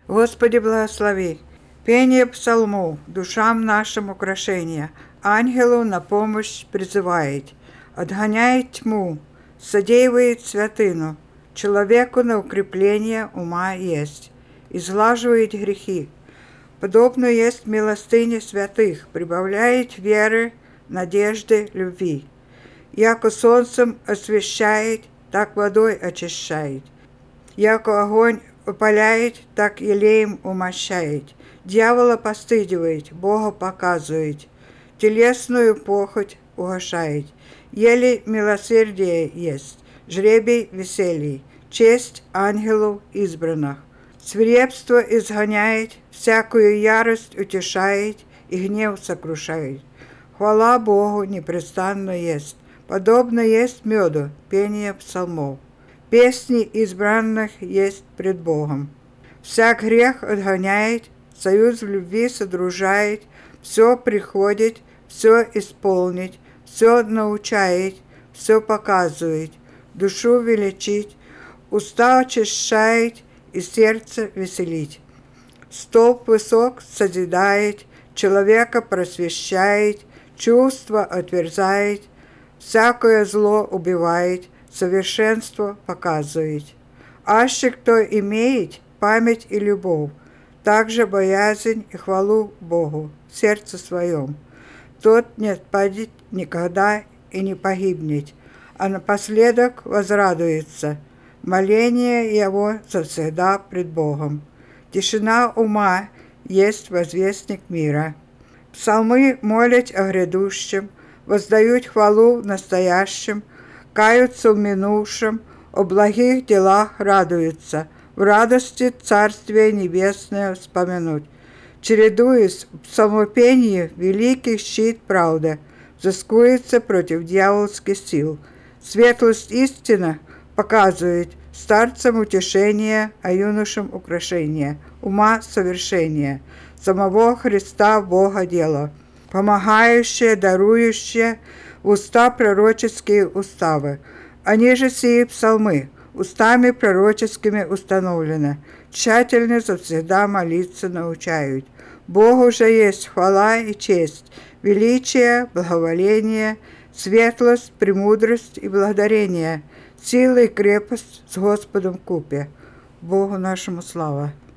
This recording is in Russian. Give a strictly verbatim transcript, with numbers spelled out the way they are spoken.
Господи, благослови. Пение псалмов, душам нашим украшения, ангелу на помощь призывает, отгоняет тьму, содеивает святыну, человеку на укрепление ума есть, изглаживает грехи. Подобно есть милостыне святых, прибавляет веры, надежды, любви. Яко солнцем освещает, так водой очищает. Яко огонь опаляет, так елеем умощает. Дьявола постыдивает, Бога показывает. Телесную похоть угошает. Еле милосердие есть, жребий веселий, честь ангелов избранных. Свирепство изгоняет, всякую ярость утешает и гнев сокрушает. Хвала Богу непрестанно есть, подобно есть меду, пение псалмов. Песни избранных есть пред Богом. Всяк грех отгоняет, союз в любви содружает, все приходит, все исполнить, все научает, все показывает, душу величить, уста очищает и сердце веселить. Столб высок созидает, человека просвещает, чувство отверзает, всякое зло убивает, совершенство показывает. Аще кто имеет память и любовь, также боязнь и хвалу Богу в сердце своем, тот не отпадет никогда и не погибнет, а напоследок возрадуется. Моление его завсегда пред Богом. Тишина ума есть возвестник мира. Псалмы молят о грядущем, воздают хвалу в настоящем, каются в минувшем, о благих делах радуются, в радости Царствие Небесное вспомянуть. Чередуясь в псалмопении, великий щит правда взыскуется против дьявольских сил. Светлость истина показывает старцам утешение, а юношам украшение, ума совершение, самого Христа Бога дело, помогающее, дарующее, уста пророческие уставы. Они же сии псалмы, устами пророческими установлены, тщательно завсегда молиться научают. Богу же есть хвала и честь, величие, благоволение, светлость, премудрость и благодарение, сила и крепость с Господом купе. Богу нашему слава.